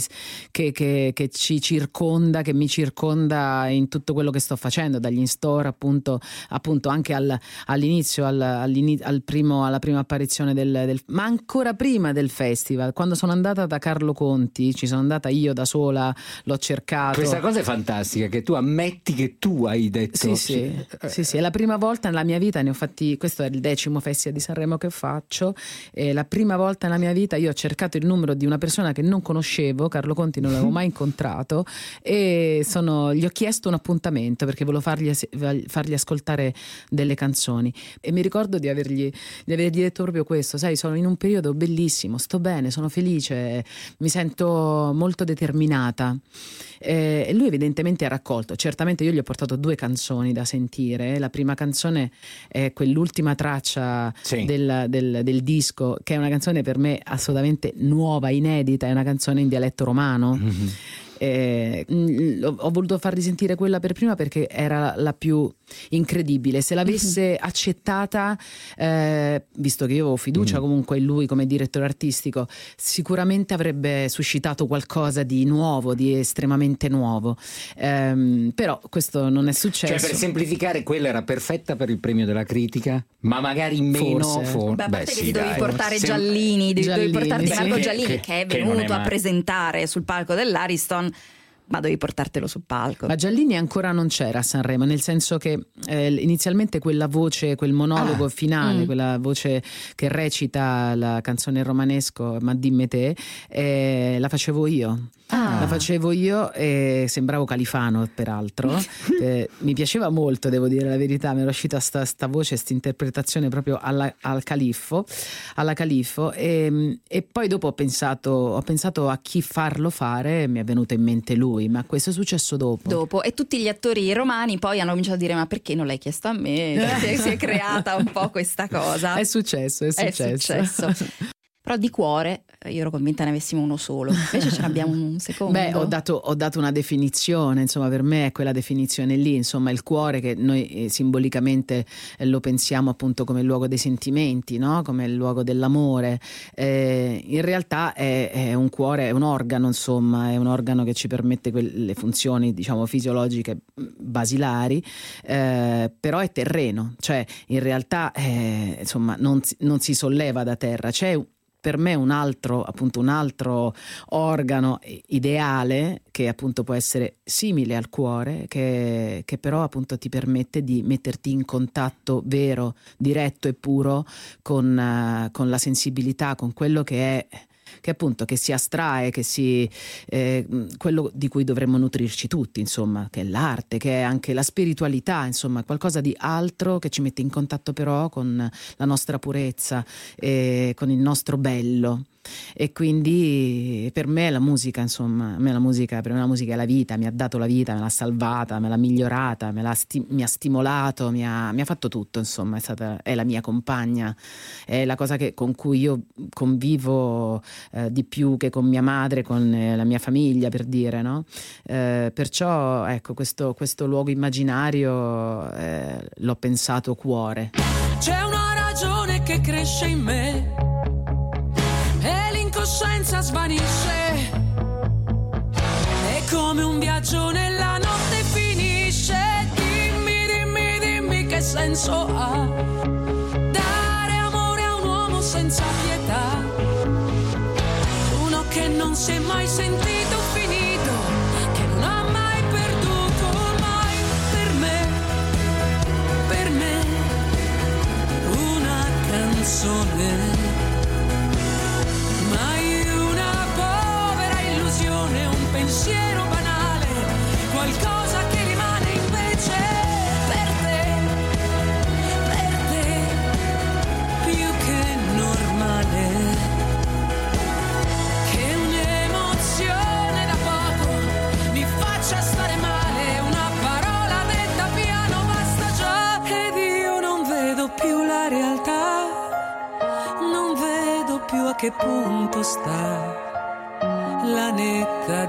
ci circonda, che mi circonda in tutto quello che sto facendo, dagli in-store appunto anche all'inizio, alla prima apparizione ma ancora prima del festival, quando sono andata da Carlo Conti, ci sono andata io da sola, l'ho cercato. Questa cosa è fantastica, che tu ammetti che tu hai detto. Sì, è la prima volta nella mia vita, ne ho fatti, questo è il 10° Festival di Sanremo che faccio, e la prima volta nella mia vita io ho cercato il numero di una persona che non conoscevo, Carlo Conti non l'avevo mai incontrato, e gli ho chiesto un appuntamento perché volevo fargli ascoltare delle canzoni, e mi ricordo di avergli detto proprio questo: sai, sono in un periodo bellissimo, sto bene, sono felice, mi sento molto determinata. E lui evidentemente ha raccolto. Certamente io gli ho portato 2 canzoni da sentire. La prima canzone è quell'ultima traccia del disco, che è una canzone per me assolutamente nuova, inedita, è una canzone in dialetto romano. Ho voluto fargli sentire quella per prima perché era la più incredibile. Se l'avesse accettata, visto che io avevo fiducia comunque in lui come direttore artistico, sicuramente avrebbe suscitato qualcosa di nuovo, di estremamente nuovo, però questo non è successo. Cioè, per semplificare, quella era perfetta per il premio della critica, ma magari meno Beh, a parte che ti dovevi portare Giallini, dovevi portarti Marco Giallini, che è venuto a presentare sul palco dell'Ariston, ma dovevi portartelo sul palco. Ma Giallini ancora non c'era a Sanremo, nel senso che inizialmente quella voce, quel monologo finale, quella voce che recita la canzone in romanesco Ma dimmi te, la facevo io. La facevo io e sembravo Califano, peraltro. Mi piaceva molto, devo dire la verità, mi era uscita sta voce, questa interpretazione proprio alla Califfo, e poi dopo ho pensato a chi farlo fare, e mi è venuto in mente lui, ma questo è successo dopo. E tutti gli attori romani poi hanno cominciato a dire: ma perché non l'hai chiesto a me? Si è creata un po' questa cosa. È successo. Però di cuore io ero convinta ne avessimo uno solo, invece ce n'abbiamo un secondo. Beh, ho dato una definizione, insomma, per me è quella definizione lì, insomma, il cuore, che noi simbolicamente lo pensiamo appunto come il luogo dei sentimenti, no? Come il luogo dell'amore. In realtà è un cuore, è un organo, insomma, è un organo che ci permette le funzioni, diciamo, fisiologiche basilari, però è terreno, cioè in realtà insomma non si solleva da terra, c'è per me un altro organo ideale, che appunto può essere simile al cuore, che però appunto ti permette di metterti in contatto vero, diretto e puro con la sensibilità, con quello che appunto che si astrae, quello di cui dovremmo nutrirci tutti, insomma, che è l'arte, che è anche la spiritualità, insomma, qualcosa di altro che ci mette in contatto però con la nostra purezza e con il nostro bello. E quindi per me la musica, insomma, per me la musica è la vita, mi ha dato la vita, me l'ha salvata, me l'ha migliorata, mi ha stimolato, mi ha fatto tutto, insomma, è la mia compagna, è la cosa con cui io convivo di più che con mia madre, con la mia famiglia, per dire, no? Perciò ecco, questo luogo immaginario l'ho pensato cuore. C'è una ragione che cresce in me e l'incoscienza svanisce, è come un viaggio nella notte finisce. Dimmi che senso ha dare amore a un uomo senza pietà, uno che non si è mai sentito finito, che non ha mai perduto mai. Per me una canzone, pensiero banale, qualcosa che rimane invece per te più che normale, che un'emozione da poco mi faccia stare male, una parola detta piano basta già, ed io non vedo più la realtà, non vedo più a che punto sta la netta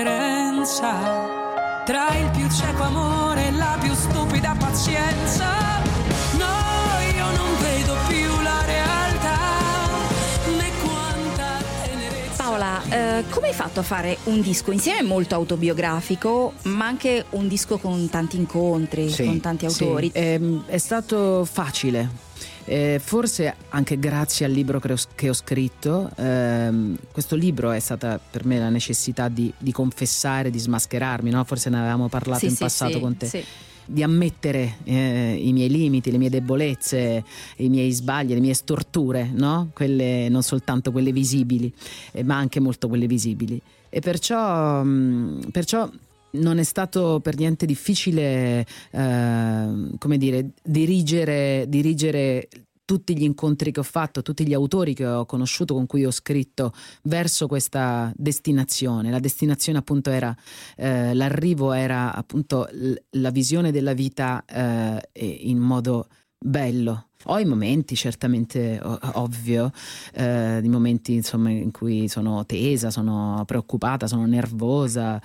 differenza tra il più cieco amore e la più stupida pazienza. No, io non vedo più la realtà, né quanta tenerezza. Paola, come hai fatto a fare un disco insieme molto autobiografico, ma anche un disco con tanti incontri, con tanti autori? Sì. È stato facile. Forse anche grazie al libro che ho scritto. Questo libro è stata per me la necessità di confessare, di smascherarmi, no? Forse ne avevamo parlato in passato con te. Sì. Di ammettere i miei limiti, le mie debolezze, i miei sbagli, le mie storture, no? Quelle, non soltanto quelle visibili, ma anche molto quelle visibili. E perciò non è stato per niente difficile, come dire, dirigere tutti gli incontri che ho fatto, tutti gli autori che ho conosciuto, con cui ho scritto, verso questa destinazione. La destinazione appunto era, l'arrivo era appunto la visione della vita in modo bello. Ho i momenti certamente ovvio, i momenti insomma in cui sono tesa, sono preoccupata, sono nervosa,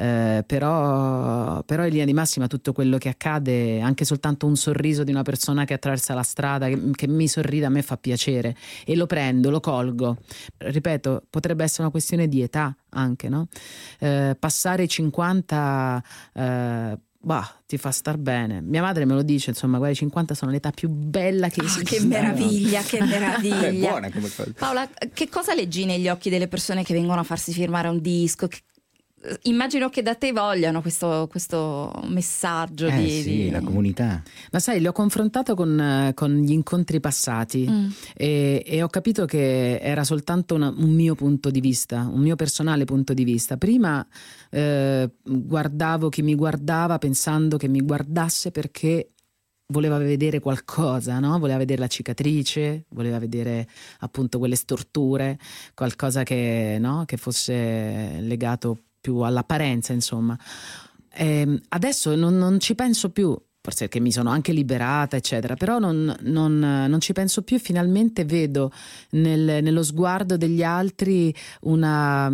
però in linea di massima tutto quello che accade, anche soltanto un sorriso di una persona che attraversa la strada, che mi sorride, a me fa piacere e lo prendo, lo colgo. Ripeto, potrebbe essere una questione di età anche, no? Passare i 50 ti fa star bene. Mia madre me lo dice, insomma, guarda, i 50 sono l'età più bella che esiste. Che meraviglia, che meraviglia. È buona come cosa. Paola, che cosa leggi negli occhi delle persone che vengono a farsi firmare un disco? Immagino che da te vogliano questo messaggio di la comunità. Ma sai, li ho confrontato con gli incontri passati e ho capito che era soltanto un mio punto di vista, un mio personale punto di vista. Prima guardavo chi mi guardava pensando che mi guardasse perché voleva vedere qualcosa, no? Voleva vedere la cicatrice, voleva vedere appunto quelle storture, qualcosa che fosse legato più all'apparenza, insomma. Adesso non ci penso più, forse perché mi sono anche liberata, eccetera, però non ci penso più e finalmente vedo nello sguardo degli altri una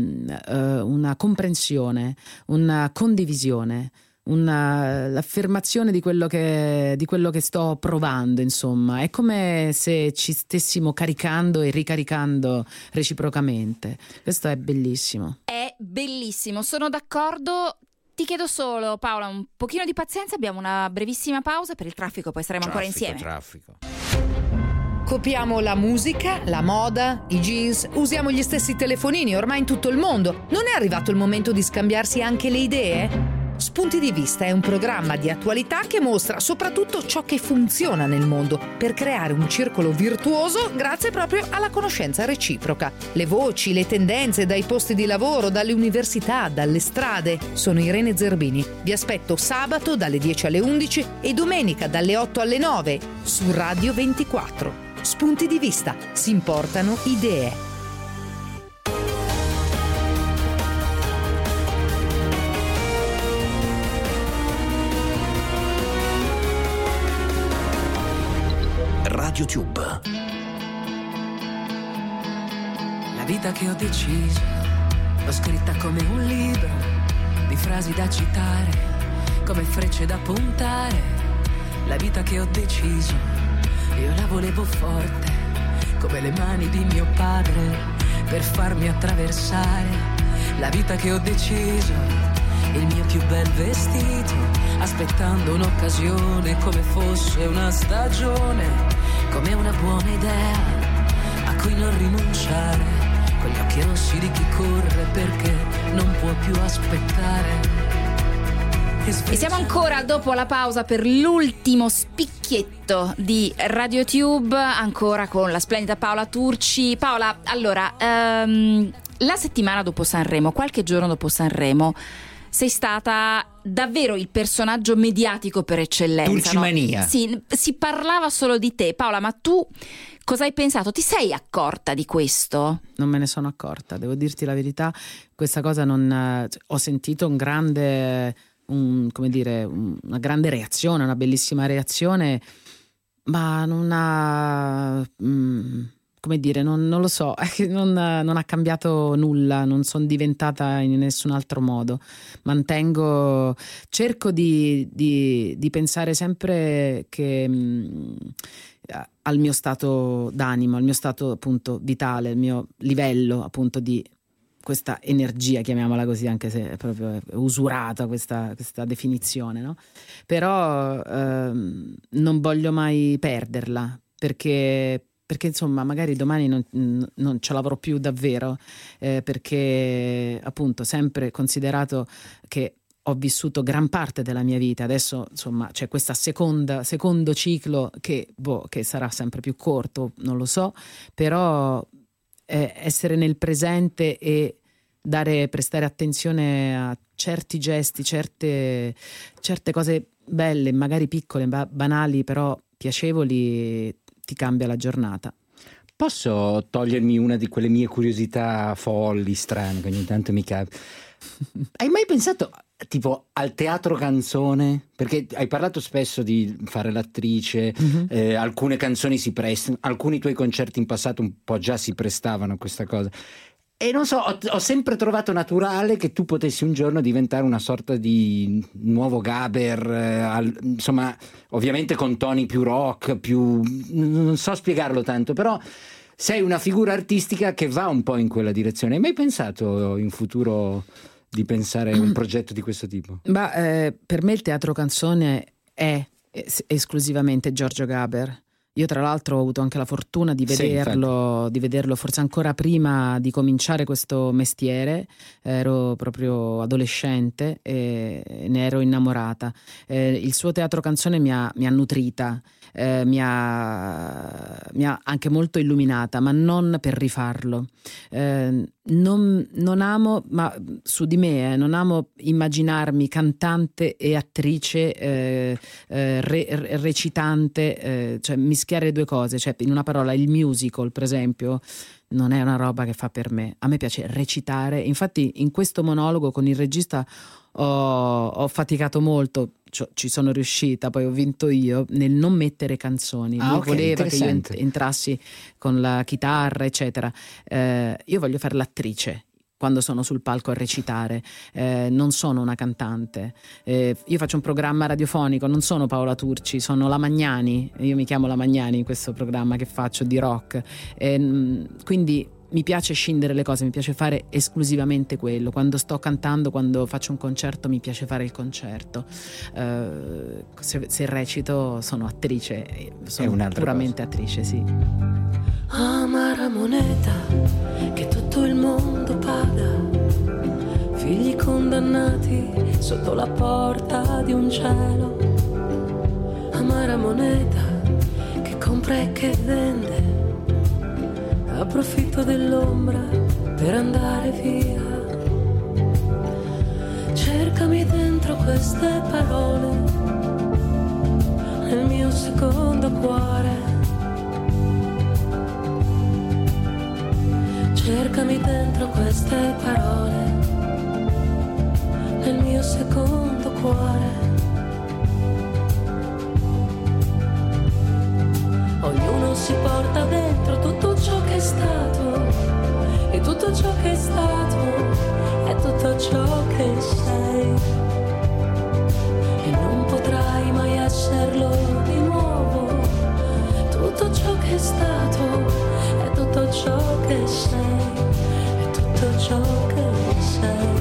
comprensione, una condivisione, l'affermazione di quello che sto provando, insomma. È come se ci stessimo caricando e ricaricando reciprocamente. Questo è bellissimo. È bellissimo, sono d'accordo. Ti chiedo solo, Paola, un pochino di pazienza, abbiamo una brevissima pausa per il traffico, poi saremo ancora insieme. Traffico. Copiamo la musica, la moda, i jeans, usiamo gli stessi telefonini ormai in tutto il mondo. Non è arrivato il momento di scambiarsi anche le idee? Spunti di Vista è un programma di attualità che mostra soprattutto ciò che funziona nel mondo per creare un circolo virtuoso grazie proprio alla conoscenza reciproca. Le voci, le tendenze dai posti di lavoro, dalle università, dalle strade. Sono Irene Zerbini. Vi aspetto sabato dalle 10 alle 11 e domenica dalle 8 alle 9 su Radio 24. Spunti di Vista. Si importano idee. RadioTube. La vita che ho deciso, l'ho scritta come un libro di frasi da citare, come frecce da puntare. La vita che ho deciso, io la volevo forte, come le mani di mio padre, per farmi attraversare. La vita che ho deciso, il mio più bel vestito, aspettando un'occasione come fosse una stagione, come una buona idea a cui non rinunciare, con gli occhi rossi di chi corre perché non può più aspettare. E siamo ancora dopo la pausa per l'ultimo spicchietto di RadioTube, ancora con la splendida Paola Turci. Paola, allora, la settimana dopo Sanremo, qualche giorno dopo Sanremo, sei stata davvero il personaggio mediatico per eccellenza. Turcimania. No? Sì, si parlava solo di te. Paola, ma tu cosa hai pensato? Ti sei accorta di questo? Non me ne sono accorta, devo dirti la verità. Questa cosa non... ho sentito una grande reazione, una bellissima reazione, ma non ha... non lo so, non ha cambiato nulla, non sono diventata in nessun altro modo. Cerco di pensare sempre che al mio stato d'animo, al mio stato appunto vitale, il mio livello appunto di questa energia, chiamiamola così, anche se è proprio usurata questa definizione, no? Però non voglio mai perderla, perché insomma magari domani non ce l'avrò più davvero, perché appunto sempre considerato che ho vissuto gran parte della mia vita, adesso insomma c'è questa secondo ciclo che sarà sempre più corto, non lo so, però essere nel presente e prestare attenzione a certi gesti, certe cose belle, magari piccole, banali, però piacevoli, ti cambia la giornata. Posso togliermi una di quelle mie curiosità folli, strane, che ogni tanto mi capita? Hai mai pensato tipo al teatro canzone? Perché hai parlato spesso di fare l'attrice, alcune canzoni si prestano, alcuni tuoi concerti in passato un po' già si prestavano a questa cosa. E non so, ho sempre trovato naturale che tu potessi un giorno diventare una sorta di nuovo Gaber, insomma, ovviamente con toni più rock, non so spiegarlo tanto, però sei una figura artistica che va un po' in quella direzione. Hai mai pensato in futuro di pensare a un progetto di questo tipo? Per me il teatro canzone è esclusivamente Giorgio Gaber. Io tra l'altro ho avuto anche la fortuna di vederlo forse ancora prima di cominciare questo mestiere. Ero proprio adolescente e ne ero innamorata. Il suo teatro canzone mi ha nutrita, mi ha anche molto illuminata, ma non per rifarlo. Non amo, ma su di me, non amo immaginarmi cantante e attrice, recitante, cioè mischiare le due cose. Cioè, in una parola, il musical, per esempio, non è una roba che fa per me. A me piace recitare. Infatti, in questo monologo con il regista ho faticato molto. Ci sono riuscita, poi ho vinto io nel non mettere canzoni. Lui voleva che io entrassi con la chitarra, eccetera. Io voglio fare l'attrice quando sono sul palco a recitare, non sono una cantante. Io faccio un programma radiofonico, non sono Paola Turci, sono la Magnani. Io mi chiamo la Magnani in questo programma che faccio di rock. Quindi mi piace scindere le cose, mi piace fare esclusivamente quello. Quando sto cantando, quando faccio un concerto, mi piace fare il concerto. Se recito sono attrice, sono puramente attrice, sì. Amara moneta che tutto il mondo paga, figli condannati sotto la porta di un cielo. Amara moneta che compra e che vende, approfitto dell'ombra per andare via. Cercami dentro queste parole, nel mio secondo cuore. Cercami dentro queste parole, nel mio secondo cuore. Ognuno si porta dentro tutto ciò che è stato, e tutto ciò che è stato è tutto ciò che sei, e non potrai mai esserlo di nuovo. Tutto ciò che è stato è tutto ciò che sei, è tutto ciò che sei.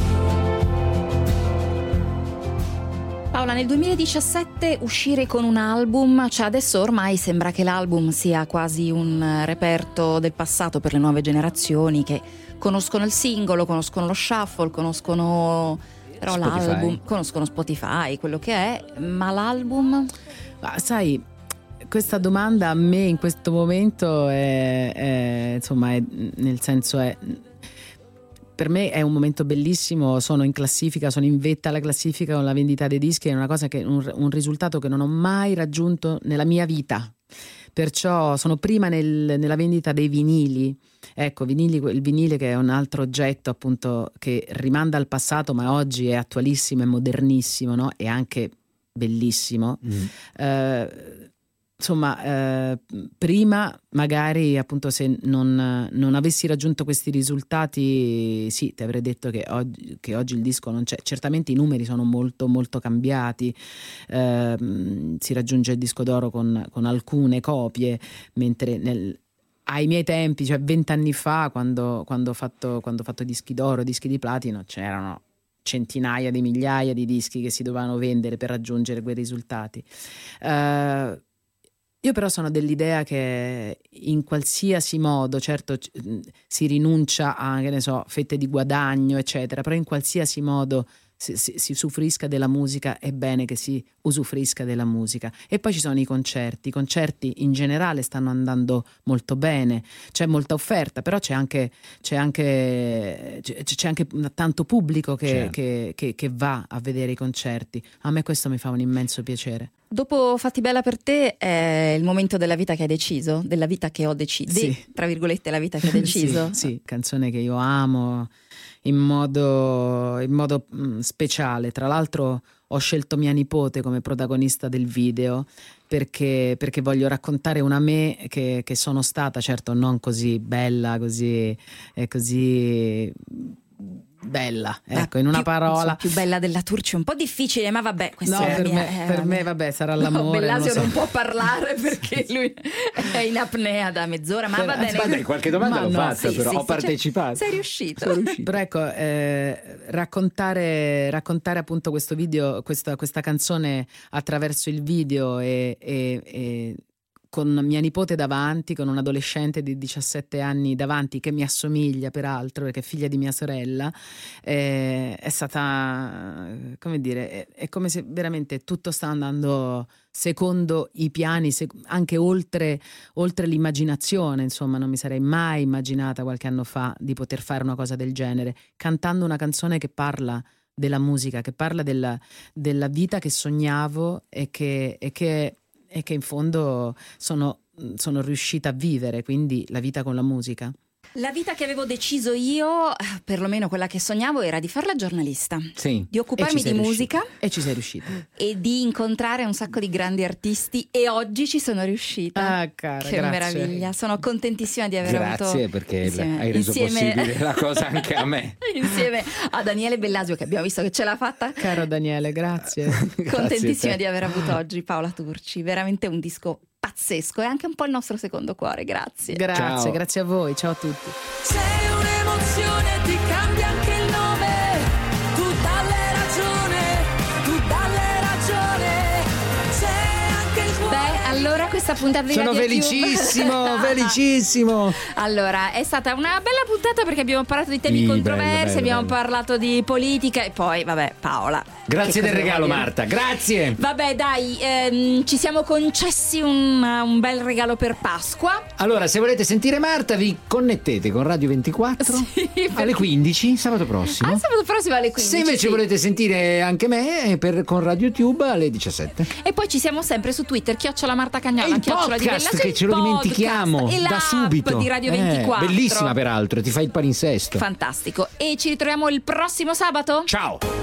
Paola, nel 2017 uscire con un album, cioè adesso ormai sembra che l'album sia quasi un reperto del passato per le nuove generazioni che conoscono il singolo, conoscono lo shuffle, conoscono però Spotify. l'album, conoscono Spotify, quello che è, ma l'album? Ma sai, questa domanda a me in questo momento insomma, nel senso è... Per me è un momento bellissimo, sono in classifica, sono in vetta alla classifica con la vendita dei dischi, è una cosa che un risultato che non ho mai raggiunto nella mia vita. Perciò sono prima nella vendita dei vinili. Ecco, il vinile che è un altro oggetto appunto che rimanda al passato, ma oggi è attualissimo, è modernissimo, no? E anche bellissimo. Insomma, prima magari appunto se non avessi raggiunto questi risultati, sì, ti avrei detto che oggi il disco non c'è. Certamente i numeri sono molto molto cambiati, si raggiunge il disco d'oro con alcune copie, mentre ai miei tempi, cioè 20 anni fa, quando ho fatto dischi d'oro, dischi di platino, c'erano centinaia di migliaia di dischi che si dovevano vendere per raggiungere quei risultati. Io però sono dell'idea che in qualsiasi modo, certo si rinuncia a, che ne so, fette di guadagno eccetera, però in qualsiasi modo si usufruisca della musica, è bene che si usufruisca della musica. E poi ci sono i concerti in generale stanno andando molto bene, c'è molta offerta, però c'è anche tanto pubblico che va a vedere i concerti. A me questo mi fa un immenso piacere. Dopo Fatti bella per te è il momento della vita che hai deciso, della vita che ho deciso, Sì. Tra virgolette la vita che hai deciso. sì, canzone che io amo in modo speciale. Tra l'altro ho scelto mia nipote come protagonista del video perché voglio raccontare una me che sono stata, certo non così bella, così bella, ecco, in una parola. Più bella della Turci, un po' difficile, ma vabbè, questo no, è per me vabbè, sarà l'amore. Bellasio non non può parlare perché lui è in apnea da mezz'ora, ma va bene. Dai, qualche domanda l'ho fatta, sì, però sì, ho partecipato. Sei riuscito. Però ecco, raccontare appunto questo video, questa canzone attraverso il video e con mia nipote davanti, con un adolescente di 17 anni davanti che mi assomiglia peraltro, perché è figlia di mia sorella, è stata, come dire, è come se veramente tutto sta andando secondo i piani, anche oltre l'immaginazione. Insomma, non mi sarei mai immaginata qualche anno fa di poter fare una cosa del genere, cantando una canzone che parla della musica, che parla della vita che sognavo e che in fondo sono riuscita a vivere, quindi la vita con la musica. La vita che avevo deciso io, perlomeno quella che sognavo, era di fare la giornalista, sì, di occuparmi di musica e ci sei riuscita, e di incontrare un sacco di grandi artisti, e oggi ci sono riuscita. Ah, cara, che grazie. meraviglia, sono contentissima di aver avuto. Grazie, perché hai reso possibile la cosa anche a me. Insieme a Daniele Bellasio, che abbiamo visto che ce l'ha fatta. Caro Daniele, grazie. Contentissima di aver avuto oggi Paola Turci, veramente un disco pazzesco, è anche un po' il nostro secondo cuore. Grazie. Grazie, Ciao. grazie a voi, ciao a tutti. Sei un'emozione, ti cambia anche il nome. Tu dalle ragione. C'è anche il cuore. Beh, allora questa puntata di Sono RadioTube felicissimo. Allora, è stata una bella puntata perché abbiamo parlato di temi Sì, controversi, bello, abbiamo bello. parlato di politica e poi, vabbè, Paola. Grazie che del cosa regalo, vuoi dire? Marta. Grazie. Vabbè, dai, ci siamo concessi un bel regalo per Pasqua. Allora, se volete sentire Marta, vi connettete con Radio 24 alle 15 sabato prossimo. Sabato prossimo alle 15. Se invece sì. volete sentire anche me con RadioTube alle 17. E poi ci siamo sempre su Twitter, @Marta Cagnola, E il @di podcast Bella, che ce lo il podcast dimentichiamo e da l'app subito. di Radio 24. Bellissima peraltro, ti fai il palinsesto. Fantastico. E ci ritroviamo il prossimo sabato? Ciao.